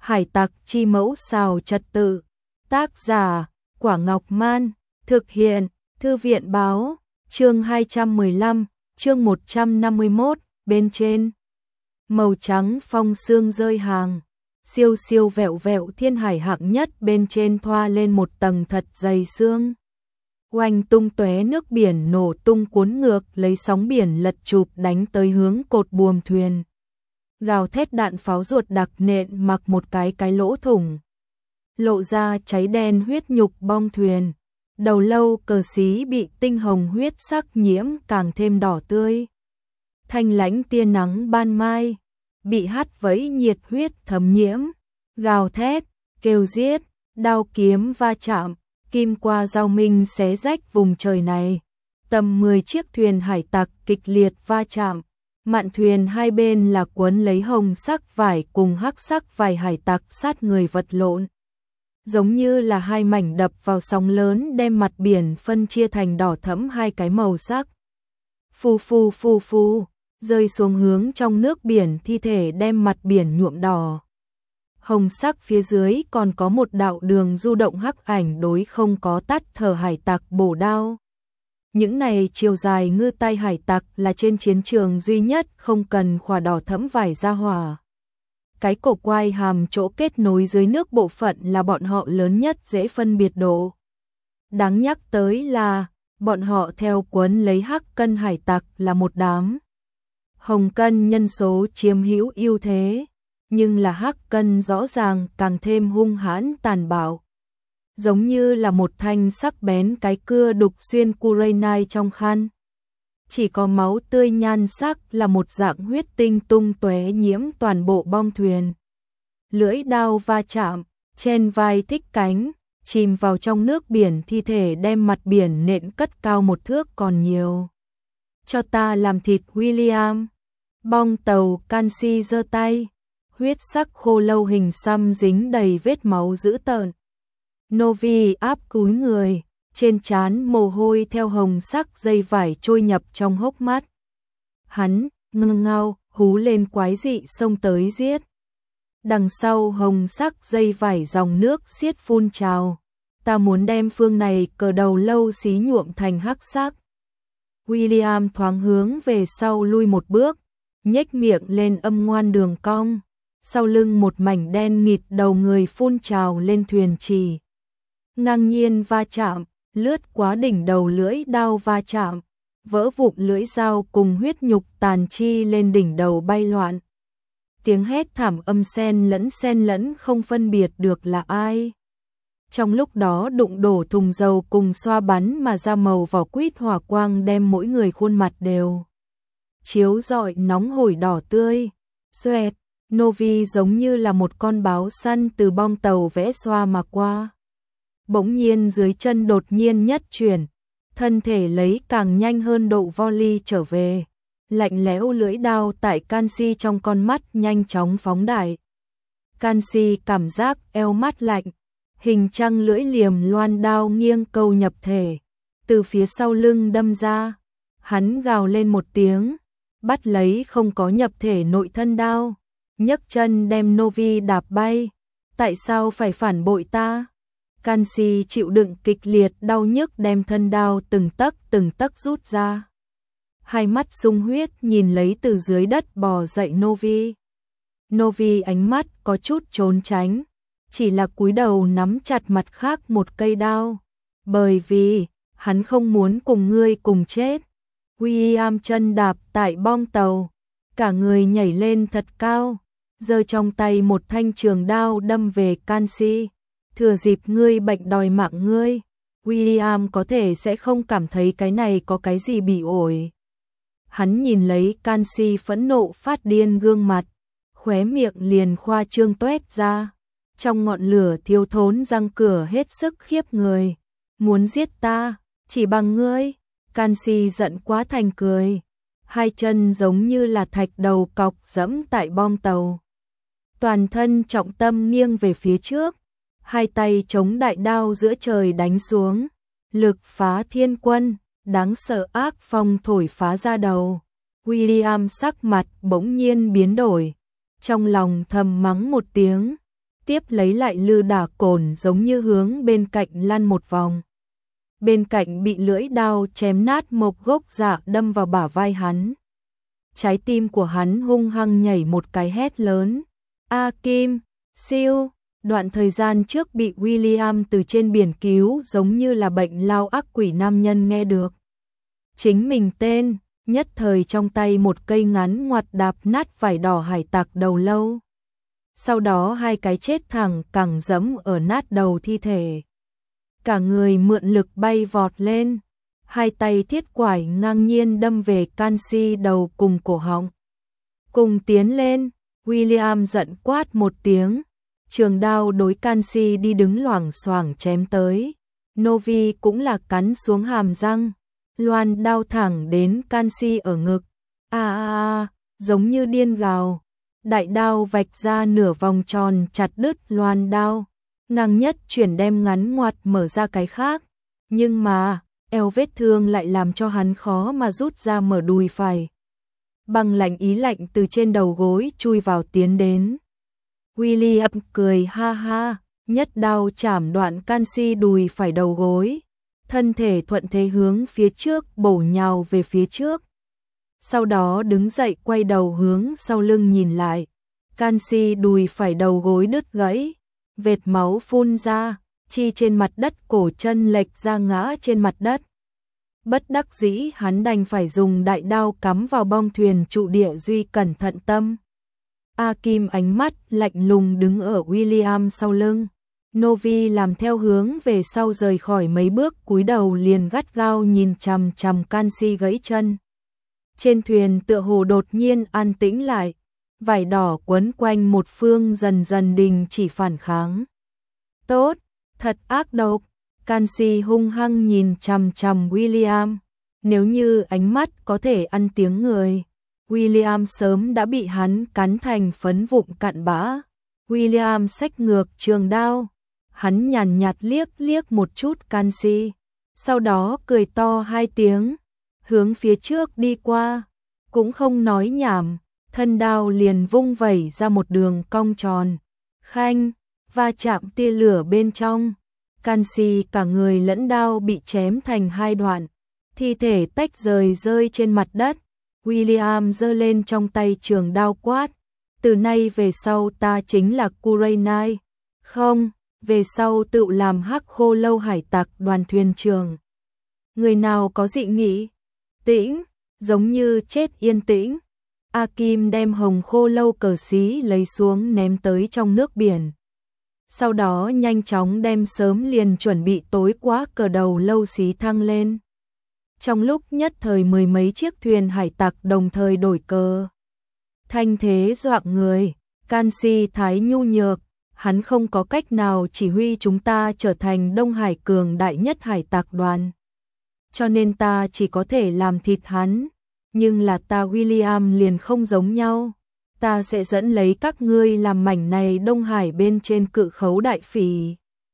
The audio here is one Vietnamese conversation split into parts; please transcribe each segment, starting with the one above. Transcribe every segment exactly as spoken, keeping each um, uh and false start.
Hải tặc chi mẫu xào trật tự. Tác giả, Quả Ngọc Man. Thực hiện, Thư viện báo. Chương hai trăm mười lăm, chương một trăm năm mươi mốt, bên trên. Màu trắng phong sương rơi hàng. Siêu siêu vẹo vẹo thiên hải hạng nhất bên trên thoa lên một tầng thật dày sương. Oanh tung tóe nước biển nổ tung cuốn ngược lấy sóng biển lật chụp đánh tới hướng cột buồm thuyền. Gào thét đạn pháo ruột đặc nện mặc một cái cái lỗ thủng. Lộ ra cháy đen huyết nhục bong thuyền. Đầu lâu cờ xí bị tinh hồng huyết sắc nhiễm càng thêm đỏ tươi. Thanh lãnh tia nắng ban mai, bị hắt vẫy nhiệt huyết thấm nhiễm. Gào thét, kêu giết, đao kiếm va chạm, kim qua dao minh xé rách vùng trời này. Tầm mười chiếc thuyền hải tặc kịch liệt va chạm. Mạn thuyền hai bên là quấn lấy hồng sắc vải cùng hắc sắc vải hải tặc sát người vật lộn. Giống như là hai mảnh đập vào sóng lớn đem mặt biển phân chia thành đỏ thẫm hai cái màu sắc. Phù phù phù phù, rơi xuống hướng trong nước biển thi thể đem mặt biển nhuộm đỏ. Hồng sắc phía dưới còn có một đạo đường du động hắc ảnh đối không có tắt thở hải tặc bổ đao. Những này chiều dài ngư tay hải tặc là trên chiến trường duy nhất không cần khỏa đỏ thẫm vải ra hỏa. Cái cổ quai hàm chỗ kết nối dưới nước bộ phận là bọn họ lớn nhất dễ phân biệt độ. Đáng nhắc tới là, bọn họ theo quấn lấy hắc cân hải tặc là một đám. Hồng cân nhân số chiếm hữu ưu thế, nhưng là hắc cân rõ ràng càng thêm hung hãn tàn bạo. Giống như là một thanh sắc bén cái cưa đục xuyên Kurenai trong khăn. Chỉ có máu tươi nhan sắc là một dạng huyết tinh tung tóe nhiễm toàn bộ bong thuyền. Lưỡi đao va chạm, chen vai thích cánh, chìm vào trong nước biển thi thể đem mặt biển nện cất cao một thước còn nhiều. Cho ta làm thịt William. Bong tàu Cansi giơ tay, huyết sắc khô lâu hình xăm dính đầy vết máu dữ tợn. Novi áp cúi người, trên trán mồ hôi theo hồng sắc dây vải trôi nhập trong hốc mắt. Hắn, ngưng ngao, hú lên quái dị xông tới giết. Đằng sau hồng sắc dây vải dòng nước xiết phun trào. Ta muốn đem phương này cờ đầu lâu xí nhuộm thành hắc sắc. William thoáng hướng về sau lui một bước, nhếch miệng lên âm ngoan đường cong. Sau lưng một mảnh đen nghịt đầu người phun trào lên thuyền trì. Ngang nhiên va chạm, lướt quá đỉnh đầu lưỡi đao va chạm, vỡ vụn lưỡi dao cùng huyết nhục tàn chi lên đỉnh đầu bay loạn. Tiếng hét thảm âm xen lẫn xen lẫn không phân biệt được là ai. Trong lúc đó đụng đổ thùng dầu cùng xoa bắn mà ra màu vỏ quýt hỏa quang đem mỗi người khuôn mặt đều chiếu rọi nóng hổi đỏ tươi. Xoẹt, Novi giống như là một con báo săn từ bong tàu vẽ xoa mà qua. Bỗng nhiên dưới chân đột nhiên nhất chuyển, thân thể lấy càng nhanh hơn độ volley trở về. Lạnh lẽo lưỡi đao tại Cansi trong con mắt nhanh chóng phóng đại. Cansi cảm giác eo mắt lạnh, hình trăng lưỡi liềm loan đao nghiêng câu nhập thể, từ phía sau lưng đâm ra. Hắn gào lên một tiếng, bắt lấy không có nhập thể nội thân đao, nhấc chân đem Novi đạp bay. Tại sao phải phản bội ta? Cansi chịu đựng kịch liệt đau nhức đem thân đao từng tấc từng tấc rút ra. Hai mắt sung huyết nhìn lấy từ dưới đất bò dậy Novi. Novi ánh mắt có chút trốn tránh, chỉ là cúi đầu nắm chặt mặt khác một cây đao. Bởi vì, hắn không muốn cùng ngươi cùng chết. William chân đạp tại bong tàu, cả người nhảy lên thật cao, giơ trong tay một thanh trường đao đâm về Cansi. Thừa dịp ngươi bệnh đòi mạng ngươi, William có thể sẽ không cảm thấy cái này có cái gì bị ổi. Hắn nhìn lấy Cansi phẫn nộ phát điên gương mặt, khóe miệng liền khoa trương toét ra. Trong ngọn lửa thiêu thốn răng cửa hết sức khiếp người. Muốn giết ta, chỉ bằng ngươi. Cansi giận quá thành cười. Hai chân giống như là thạch đầu cọc dẫm tại bong tàu. Toàn thân trọng tâm nghiêng về phía trước. Hai tay chống đại đao giữa trời đánh xuống. Lực phá thiên quân, đáng sợ ác phong thổi phá ra đầu. William sắc mặt bỗng nhiên biến đổi. Trong lòng thầm mắng một tiếng. tiếp lấy lại lư đả cồn giống như hướng bên cạnh lăn một vòng. Bên cạnh bị lưỡi đao chém nát một gốc dạ đâm vào bả vai hắn. Trái tim của hắn hung hăng nhảy một cái hét lớn. A Kim, siêu, đoạn thời gian trước bị William từ trên biển cứu giống như là bệnh lao ác quỷ nam nhân nghe được. Chính mình tên, nhất thời trong tay một cây ngắn ngoặt đạp nát vải đỏ hải tặc đầu lâu. Sau đó hai cái chết thẳng cẳng dẫm ở nát đầu thi thể. Cả người mượn lực bay vọt lên, hai tay thiết quải ngang nhiên đâm về Canxi đầu cùng cổ họng. Cùng tiến lên, William giận quát một tiếng, trường đao đối Canxi đi đứng loảng xoảng chém tới. Novi cũng là cắn xuống hàm răng, loan đao thẳng đến Canxi ở ngực. A a a, giống như điên gào. Đại đao vạch ra nửa vòng tròn chặt đứt loan đao, ngang nhất chuyển đem ngắn ngoặt mở ra cái khác, nhưng mà eo vết thương lại làm cho hắn khó mà rút ra mở đùi phải. Băng lạnh ý lạnh từ trên đầu gối chui vào tiến đến. William cười ha ha, nhất đao chảm đoạn Canxi đùi phải đầu gối, thân thể thuận thế hướng phía trước bổ nhào về phía trước. Sau đó đứng dậy quay đầu hướng sau lưng nhìn lại, Canxi đùi phải đầu gối đứt gãy, vệt máu phun ra, chi trên mặt đất cổ chân lệch ra ngã trên mặt đất. Bất đắc dĩ hắn đành phải dùng đại đao cắm vào bong thuyền trụ địa duy cẩn thận tâm. A Kim ánh mắt lạnh lùng đứng ở William sau lưng. Novi làm theo hướng về sau rời khỏi mấy bước, cúi đầu liền gắt gao nhìn chằm chằm Canxi gãy chân. Trên thuyền tựa hồ đột nhiên an tĩnh lại, vải đỏ quấn quanh một phương dần dần đình chỉ phản kháng. Tốt, thật ác độc, Canxi hung hăng nhìn chằm chằm William, nếu như ánh mắt có thể ăn tiếng người, William sớm đã bị hắn cắn thành phấn vụn cặn bã. William xách ngược trường đao, hắn nhàn nhạt liếc liếc một chút Canxi, sau đó cười to hai tiếng, hướng phía trước đi qua, cũng không nói nhảm, thân đao liền vung vẩy ra một đường cong tròn, khanh, va chạm tia lửa bên trong. Canxi cả người lẫn đao bị chém thành hai đoạn, thi thể tách rời rơi trên mặt đất. William giơ lên trong tay trường đao quát, từ nay về sau ta chính là Kurenai, không, về sau tự làm hắc khô lâu hải tặc đoàn thuyền trưởng. Người nào có dị nghị? Tĩnh, giống như chết yên tĩnh. A Kim đem hồng khô lâu cờ xí lấy xuống ném tới trong nước biển. Sau đó nhanh chóng đem sớm liền chuẩn bị tối quá cờ đầu lâu xí thăng lên. Trong lúc nhất thời mười mấy chiếc thuyền hải tặc đồng thời đổi cờ. Thanh thế dọa người, Canxi thái nhu nhược, hắn không có cách nào chỉ huy chúng ta trở thành Đông Hải cường đại nhất hải tặc đoàn. Cho nên ta chỉ có thể làm thịt hắn, nhưng là ta William liền không giống nhau. Ta sẽ dẫn lấy các ngươi làm mảnh này Đông Hải bên trên cự khấu đại phỉ.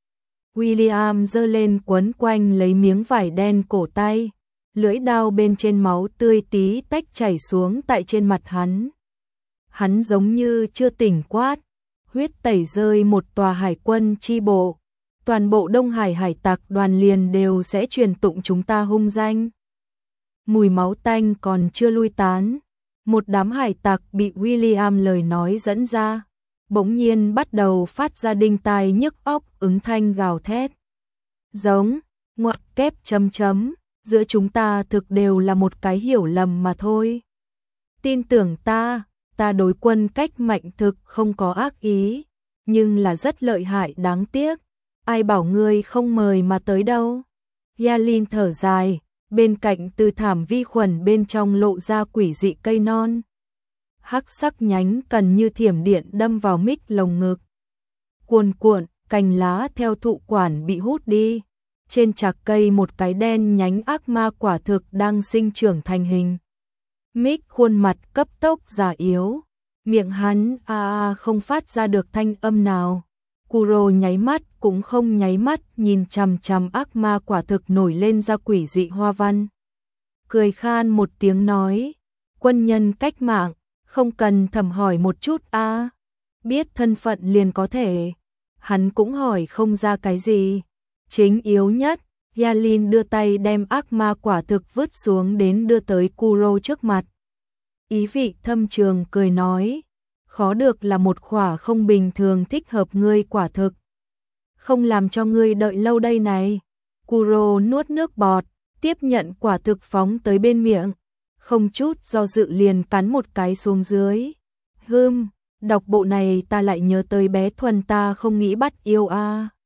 William giơ lên quấn quanh lấy miếng vải đen cổ tay, lưỡi đao bên trên máu tươi tí tách chảy xuống tại trên mặt hắn. Hắn giống như chưa tỉnh quát, huyết tẩy rơi một tòa hải quân chi bộ, toàn bộ Đông Hải hải tặc đoàn liền đều sẽ truyền tụng chúng ta hung danh. Mùi máu tanh còn chưa lui tán, một đám hải tặc bị William lời nói dẫn ra, bỗng nhiên bắt đầu phát ra đinh tai nhức óc ứng thanh gào thét. Giống, ngoặc kép chấm chấm, giữa chúng ta thực đều là một cái hiểu lầm mà thôi. Tin tưởng ta, ta đối quân cách mạnh thực không có ác ý, nhưng là rất lợi hại đáng tiếc, ai bảo ngươi không mời mà tới đâu. Yalin thở dài, bên cạnh từ thảm vi khuẩn bên trong lộ ra quỷ dị cây non. Hắc sắc nhánh cần như thiểm điện đâm vào mích lồng ngực. Cuồn cuộn, cành lá theo thụ quản bị hút đi. Trên chạc cây một cái đen nhánh ác ma quả thực đang sinh trưởng thành hình. Mick khuôn mặt cấp tốc già yếu, miệng hắn a a không phát ra được thanh âm nào. Kuro nháy mắt cũng không nháy mắt nhìn chằm chằm ác ma quả thực nổi lên ra quỷ dị hoa văn. Cười khan một tiếng nói, quân nhân cách mạng, không cần thầm hỏi một chút a, biết thân phận liền có thể. hắn cũng hỏi không ra cái gì. Chính yếu nhất, Yalin đưa tay đem ác ma quả thực vứt xuống đến đưa tới Kuro trước mặt. Ý vị thâm trường cười nói, khó được là một khỏa không bình thường thích hợp ngươi quả thực. Không làm cho ngươi đợi lâu đây này. Kuro nuốt nước bọt, tiếp nhận quả thực phóng tới bên miệng, không chút do dự liền cắn một cái xuống dưới. Hừm, đọc bộ này ta lại nhớ tới bé Thuần ta không nghĩ bắt yêu a. À.